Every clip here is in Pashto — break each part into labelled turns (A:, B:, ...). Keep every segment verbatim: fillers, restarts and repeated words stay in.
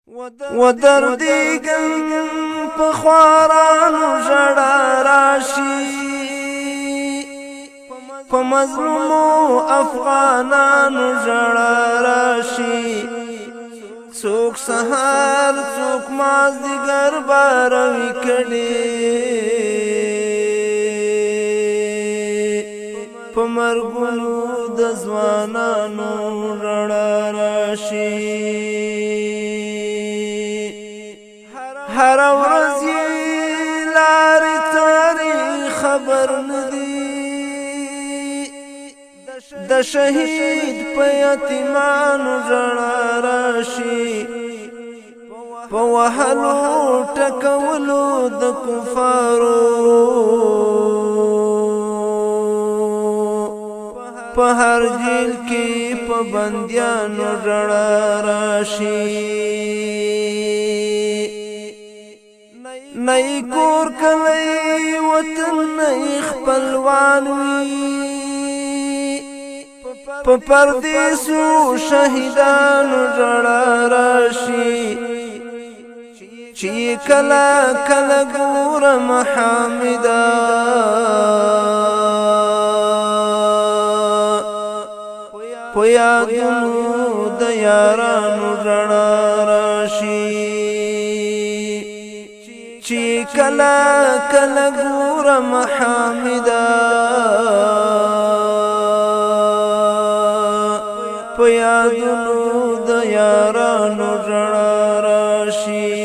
A: و دردیگم په خوارانو ژړا راشي په مظلومو افغانانو ژړا راشي څوک سهار څوک مازدیګر باروي کړي په مرګونو د ځوانانو ژړا راشي هر ورځ لارې تارې خبر ندي د شهید په یتیمانو ژړا راشي په وهلو ټکولو د کفارو په هر جیل کې په بندیانو ژړا راشي نئی کور کلی وطن نئی خپلوان وی په پردیسو شهیدانو ژړا راشي چې کله کله ګورم حامدا په یادونو د یارانو ژړا راشي چې کله کله ګورم حامدا په یادونو د یارانو ژړا راشي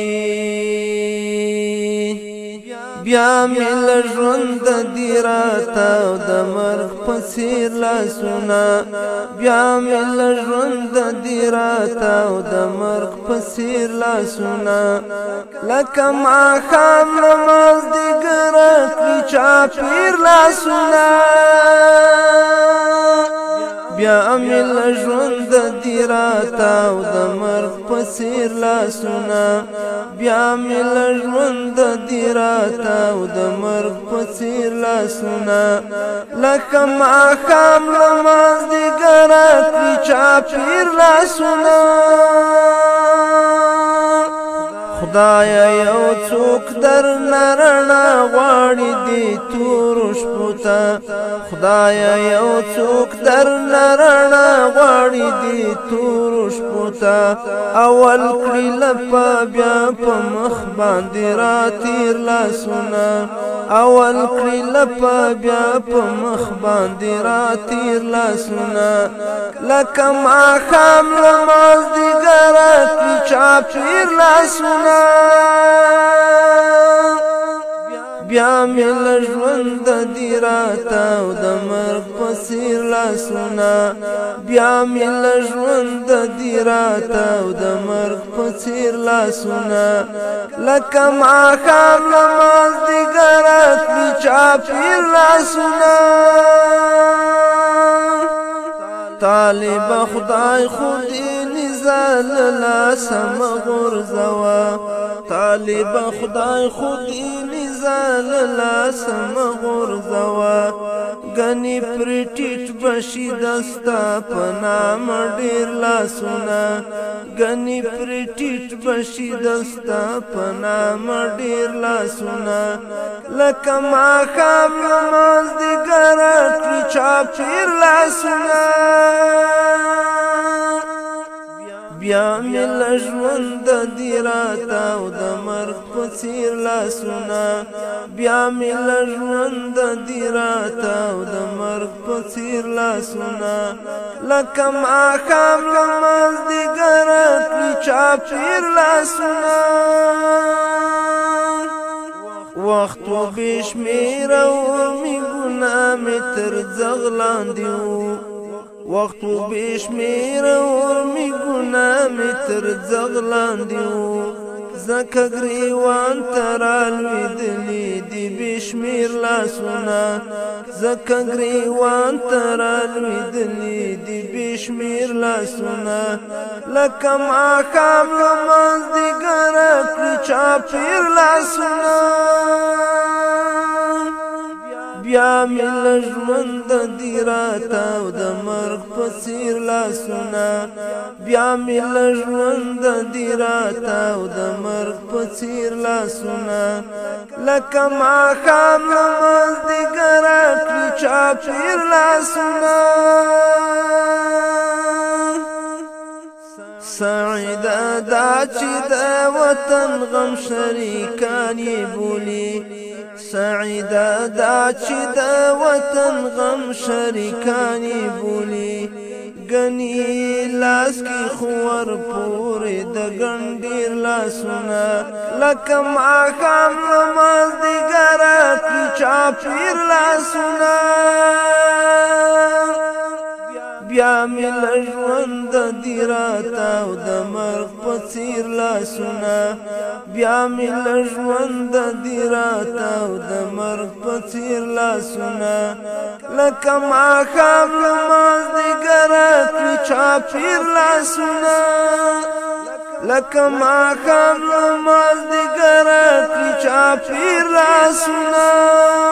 A: بیا مې له ژونده دي راته د مرګ په څېر لاسونه بیا مې له ژونده دي راته د مرګ په څېر لاسونه لکه ماښام لمازدیګره کړي چاپېر لاسونه بیا مې له ژونده دي راته د مرګ په څېر لاسونه بیا مې له ژونده دي راته د مرګ په څېر لاسونه لکه ماښام لمازدیګره کړي چاپېر لاسونه خدایا یو څوک در نرنا غواړي دې تورو شپو ته خدایا یو څوک در نرنا غواړي دې تورو شپو ته اول کړي لپه بیا په مخ باندې راتېر لاسونه اول کړي لپه بیا په مخ باندې راتېر لاسونه لکه ماښام لمازدیګره کړي چاپېر لاسونه بیا مې له ژونده دي راته د مرګ په څېر لاسونه بیا مې له ژونده دي راته د مرګ په څېر لاسونه لکه ماښام لمازدیګره کړي چاپېر لاسونه طالب خدای خودی نزال لاسه مغرزوا طالب خدای خودی نزال لاسه مغرزوا گنی پرټیټ بشي دستا په نام ډیر لاسونه گنی پرټیټ بشي دستا په نام ډیر لاسونه لکه ماښام لمازدیګره کړي چاپېر لاسونه بیا مې له ژونده دي راته د مرګ په څېر لاسونه بیا مې له ژونده دي راته د مرګ په څېر لاسونه لکه ماښام لمازدیګره کړي چاپېر لاسونه وخت و بې شمېره مې ګناه مې تر ځغ لاندې وو وخت و بې شمېره مې ګناه مې تر ځغ لاندې وو ځکه ګریوان ته رالوېدلي دي بې شمېر لاسونه ځکه ګریوان ته رالوېدلي دي بې شمېر لاسونه لکه ماښام لمازدیګره کړي چاپېر لاسونه بیا می لژوند دی راتاو د مرګ په څیر لاسونه بیا می لژوند دی راتاو د مرګ په څیر لاسونه لکه ماښام لمازدیګر کړي چاپېر لاسونه سعیده دا چې د وطن غم شریکان یې بولي سعیده دا چې د وطن غم شریکان یې بولي ګنې لاس کې خور پورې د ګنډیر لاسونه لکه ماښام لمازدیګر کړي چاپېر لاسونه بیا می لژوند دی راتاو د مرګ په څیر لاسونه بیا می لژوند دی راتاو د مرګ په څیر لاسونه لکه ماښام لمازدیګر کړي چاپېر لاسونه لکه ماښام لمازدیګر کړي چاپېر لاسونه